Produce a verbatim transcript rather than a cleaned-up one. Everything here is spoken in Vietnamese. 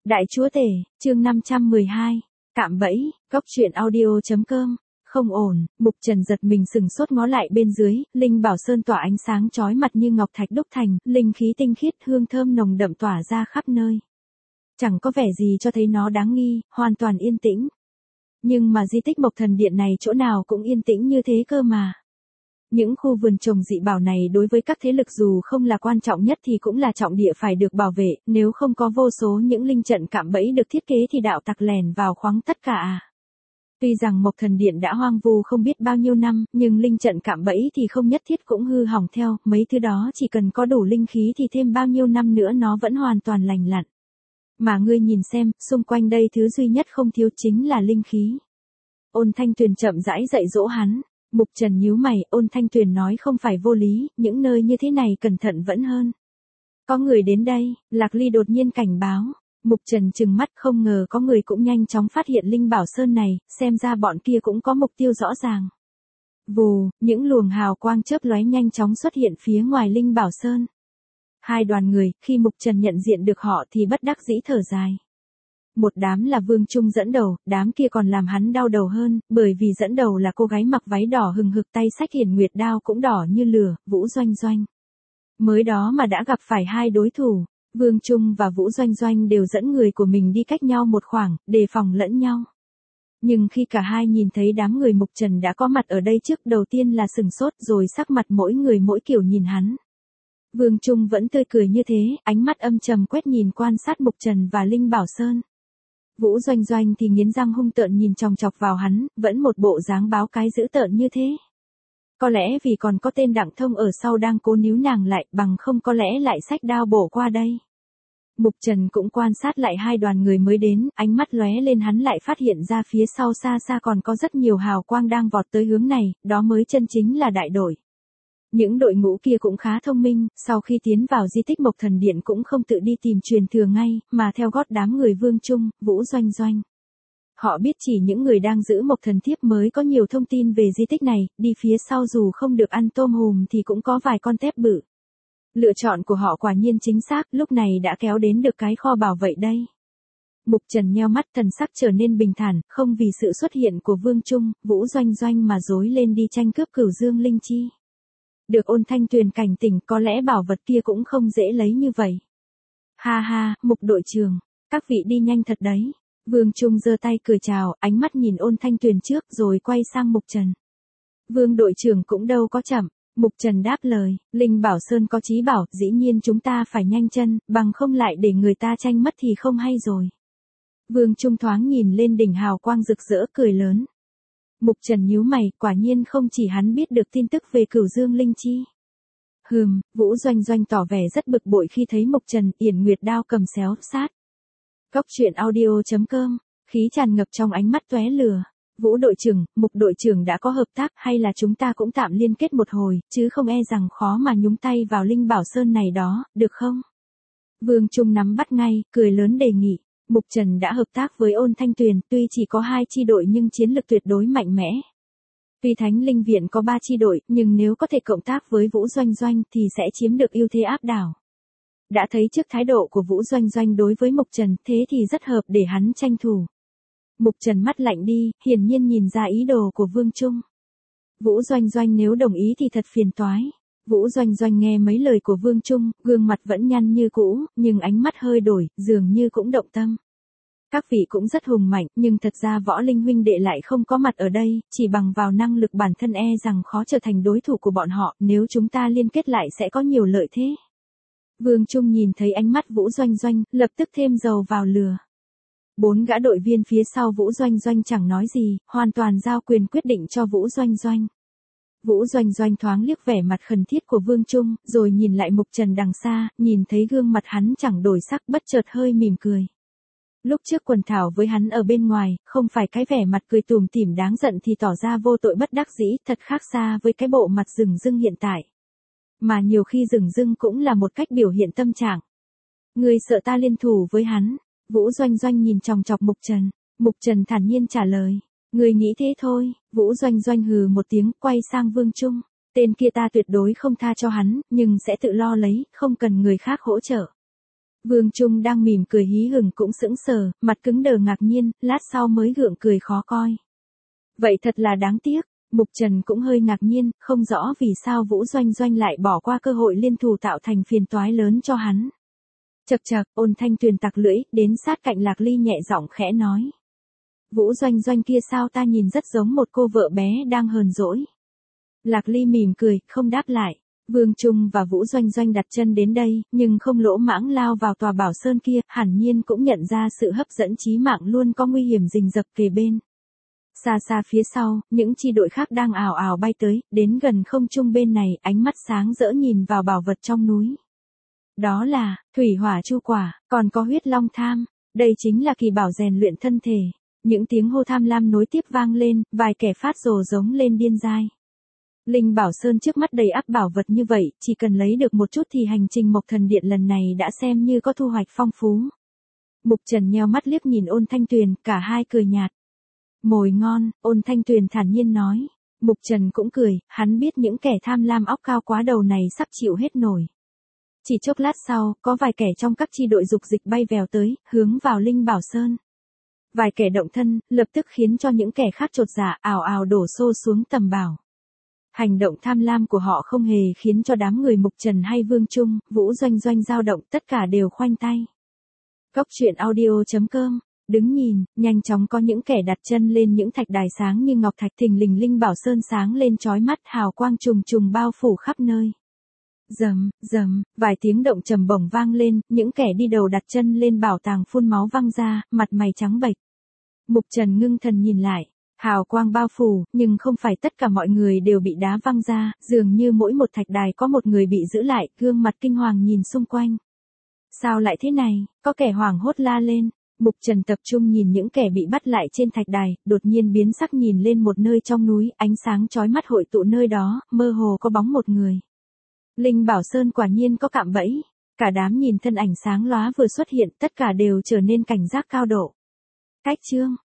Đại chúa tể, chương năm trăm mười hai, cạm bẫy, góc truyện audio.com, không ổn, Mục Trần giật mình sừng sốt ngó lại bên dưới, Linh Bảo Sơn tỏa ánh sáng chói mặt như ngọc thạch đúc thành, linh khí tinh khiết hương thơm nồng đậm tỏa ra khắp nơi. Chẳng có vẻ gì cho thấy nó đáng nghi, hoàn toàn yên tĩnh. Nhưng mà di tích Mộc Thần Điện này chỗ nào cũng yên tĩnh như thế cơ mà. Những khu vườn trồng dị bảo này đối với các thế lực dù không là quan trọng nhất thì cũng là trọng địa phải được bảo vệ, nếu không có vô số những linh trận cạm bẫy được thiết kế thì đạo tặc lèn vào khoáng tất cả à. Tuy rằng Mộc Thần Điện đã hoang vu không biết bao nhiêu năm, nhưng linh trận cạm bẫy thì không nhất thiết cũng hư hỏng theo, mấy thứ đó chỉ cần có đủ linh khí thì thêm bao nhiêu năm nữa nó vẫn hoàn toàn lành lặn. Mà ngươi nhìn xem, xung quanh đây thứ duy nhất không thiếu chính là linh khí. Ôn Thanh Tuyền chậm rãi dạy dỗ hắn. Mục Trần nhíu mày, Ôn Thanh Tuyền nói không phải vô lý, những nơi như thế này cẩn thận vẫn hơn. Có người đến đây, Lạc Ly đột nhiên cảnh báo. Mục Trần trừng mắt không ngờ có người cũng nhanh chóng phát hiện Linh Bảo Sơn này, xem ra bọn kia cũng có mục tiêu rõ ràng. Vù, những luồng hào quang chớp lóe nhanh chóng xuất hiện phía ngoài Linh Bảo Sơn. Hai đoàn người, khi Mục Trần nhận diện được họ thì bất đắc dĩ thở dài. Một đám là Vương Trung dẫn đầu, đám kia còn làm hắn đau đầu hơn, bởi vì dẫn đầu là cô gái mặc váy đỏ hừng hực tay xách hiển nguyệt đao cũng đỏ như lửa, Vũ Doanh Doanh. Mới đó mà đã gặp phải hai đối thủ, Vương Trung và Vũ Doanh Doanh đều dẫn người của mình đi cách nhau một khoảng, đề phòng lẫn nhau. Nhưng khi cả hai nhìn thấy đám người Mục Trần đã có mặt ở đây trước đầu tiên là sừng sốt rồi sắc mặt mỗi người mỗi kiểu nhìn hắn. Vương Trung vẫn tươi cười như thế, ánh mắt âm trầm quét nhìn quan sát Mục Trần và Linh Bảo Sơn. Vũ Doanh Doanh thì nghiến răng hung tợn nhìn chòng chọc vào hắn, vẫn một bộ dáng báo cái dữ tợn như thế. Có lẽ vì còn có tên Đặng Thông ở sau đang cố níu nàng lại, bằng không có lẽ lại xách đao bổ qua đây. Mục Trần cũng quan sát lại hai đoàn người mới đến, ánh mắt lóe lên hắn lại phát hiện ra phía sau xa xa còn có rất nhiều hào quang đang vọt tới hướng này, đó mới chân chính là đại đội. Những đội ngũ kia cũng khá thông minh, sau khi tiến vào di tích Mộc Thần Điện cũng không tự đi tìm truyền thừa ngay, mà theo gót đám người Vương Trung, Vũ Doanh Doanh. Họ biết chỉ những người đang giữ Mộc Thần Thiếp mới có nhiều thông tin về di tích này, đi phía sau dù không được ăn tôm hùm thì cũng có vài con tép bự. Lựa chọn của họ quả nhiên chính xác, lúc này đã kéo đến được cái kho bảo vậy đây. Mục Trần nheo mắt thần sắc trở nên bình thản, không vì sự xuất hiện của Vương Trung, Vũ Doanh Doanh mà rối lên đi tranh cướp Cửu Dương Linh Chi. Được Ôn Thanh Tuyền cảnh tỉnh có lẽ bảo vật kia cũng không dễ lấy như vậy. Ha ha, Mục đội trưởng, các vị đi nhanh thật đấy. Vương Trung giơ tay cười chào, ánh mắt nhìn Ôn Thanh Tuyền trước rồi quay sang Mục Trần. Vương đội trưởng cũng đâu có chậm. Mục Trần đáp lời, Linh Bảo Sơn có chí bảo, dĩ nhiên chúng ta phải nhanh chân, bằng không lại để người ta tranh mất thì không hay rồi. Vương Trung thoáng nhìn lên đỉnh hào quang rực rỡ cười lớn. Mục Trần nhíu mày, quả nhiên không chỉ hắn biết được tin tức về Cửu Dương Linh Chi. Hừm, Vũ Doanh Doanh tỏ vẻ rất bực bội khi thấy Mục Trần yển nguyệt đao cầm xéo sát. Góc truyện audio.com, khí tràn ngập trong ánh mắt tóe lửa. Vũ đội trưởng, Mục đội trưởng đã có hợp tác hay là chúng ta cũng tạm liên kết một hồi, chứ không e rằng khó mà nhúng tay vào Linh Bảo Sơn này đó, được không? Vương Trung nắm bắt ngay, cười lớn đề nghị. Mục Trần đã hợp tác với Ôn Thanh Tuyền, tuy chỉ có hai chi đội nhưng chiến lực tuyệt đối mạnh mẽ. Tuy Thánh Linh Viện có ba chi đội, nhưng nếu có thể cộng tác với Vũ Doanh Doanh thì sẽ chiếm được ưu thế áp đảo. Đã thấy trước thái độ của Vũ Doanh Doanh đối với Mục Trần, thế thì rất hợp để hắn tranh thủ. Mục Trần mắt lạnh đi, hiển nhiên nhìn ra ý đồ của Vương Trung. Vũ Doanh Doanh nếu đồng ý thì thật phiền toái. Vũ Doanh Doanh nghe mấy lời của Vương Trung, gương mặt vẫn nhăn như cũ, nhưng ánh mắt hơi đổi, dường như cũng động tâm. Các vị cũng rất hùng mạnh, nhưng thật ra Võ Linh huynh đệ lại không có mặt ở đây, chỉ bằng vào năng lực bản thân e rằng khó trở thành đối thủ của bọn họ, nếu chúng ta liên kết lại sẽ có nhiều lợi thế. Vương Trung nhìn thấy ánh mắt Vũ Doanh Doanh, lập tức thêm dầu vào lửa. Bốn gã đội viên phía sau Vũ Doanh Doanh chẳng nói gì, hoàn toàn giao quyền quyết định cho Vũ Doanh Doanh. Vũ Doanh Doanh thoáng liếc vẻ mặt khẩn thiết của Vương Trung, rồi nhìn lại Mục Trần đằng xa, nhìn thấy gương mặt hắn chẳng đổi sắc bất chợt hơi mỉm cười. Lúc trước quần thảo với hắn ở bên ngoài, không phải cái vẻ mặt cười tủm tỉm đáng giận thì tỏ ra vô tội bất đắc dĩ, thật khác xa với cái bộ mặt rừng rưng hiện tại. Mà nhiều khi rừng rưng cũng là một cách biểu hiện tâm trạng. Người sợ ta liên thủ với hắn. Vũ Doanh Doanh nhìn chòng chọc Mục Trần. Mục Trần thản nhiên trả lời. Người nghĩ thế thôi. Vũ Doanh Doanh hừ một tiếng, quay sang Vương Trung. Tên kia ta tuyệt đối không tha cho hắn, nhưng sẽ tự lo lấy, không cần người khác hỗ trợ. Vương Trung đang mỉm cười hí hửng cũng sững sờ, mặt cứng đờ ngạc nhiên, lát sau mới gượng cười khó coi. Vậy thật là đáng tiếc, Mục Trần cũng hơi ngạc nhiên, không rõ vì sao Vũ Doanh Doanh lại bỏ qua cơ hội liên thủ tạo thành phiền toái lớn cho hắn. Chậc chậc, Ôn Thanh Tuyền tặc lưỡi, đến sát cạnh Lạc Ly nhẹ giọng khẽ nói. Vũ Doanh Doanh kia sao ta nhìn rất giống một cô vợ bé đang hờn dỗi. Lạc Ly mỉm cười, không đáp lại. Vương Trung và Vũ Doanh Doanh đặt chân đến đây, nhưng không lỗ mãng lao vào tòa bảo sơn kia, hẳn nhiên cũng nhận ra sự hấp dẫn chí mạng luôn có nguy hiểm rình rập kề bên. Xa xa phía sau, những chi đội khác đang ào ào bay tới, đến gần không trung bên này, ánh mắt sáng rỡ nhìn vào bảo vật trong núi. Đó là, thủy hỏa chu quả, còn có huyết long tham, đây chính là kỳ bảo rèn luyện thân thể. Những tiếng hô tham lam nối tiếp vang lên, vài kẻ phát rồ giống lên điên dai. Linh Bảo Sơn trước mắt đầy ắp bảo vật như vậy, chỉ cần lấy được một chút thì hành trình Mộc Thần Điện lần này đã xem như có thu hoạch phong phú. Mục Trần nheo mắt liếc nhìn Ôn Thanh Tuyền, cả hai cười nhạt. Mồi ngon, Ôn Thanh Tuyền thản nhiên nói. Mục Trần cũng cười, hắn biết những kẻ tham lam óc cao quá đầu này sắp chịu hết nổi. Chỉ chốc lát sau, có vài kẻ trong các chi đội dục dịch bay vèo tới, hướng vào Linh Bảo Sơn. Vài kẻ động thân, lập tức khiến cho những kẻ khác chột dạ ào ào đổ xô xuống tầm bảo. Hành động tham lam của họ không hề khiến cho đám người Mục Trần hay Vương Trung, Vũ Doanh Doanh dao động, tất cả đều khoanh tay. Cốc truyện audio chấm com, đứng nhìn, nhanh chóng có những kẻ đặt chân lên những thạch đài sáng như ngọc thạch, thình lình Linh Bảo Sơn sáng lên chói mắt, hào quang trùng trùng bao phủ khắp nơi. Rầm, rầm, vài tiếng động trầm bổng vang lên, những kẻ đi đầu đặt chân lên bảo tàng phun máu văng ra, mặt mày trắng bệch. Mục Trần ngưng thần nhìn lại. Hào quang bao phủ, nhưng không phải tất cả mọi người đều bị đá văng ra, dường như mỗi một thạch đài có một người bị giữ lại, gương mặt kinh hoàng nhìn xung quanh. Sao lại thế này, có kẻ hoảng hốt la lên. Mục Trần tập trung nhìn những kẻ bị bắt lại trên thạch đài, đột nhiên biến sắc nhìn lên một nơi trong núi, ánh sáng chói mắt hội tụ nơi đó, mơ hồ có bóng một người. Linh Bảo Sơn quả nhiên có cạm bẫy, cả đám nhìn thân ảnh sáng lóa vừa xuất hiện, tất cả đều trở nên cảnh giác cao độ. Cách chương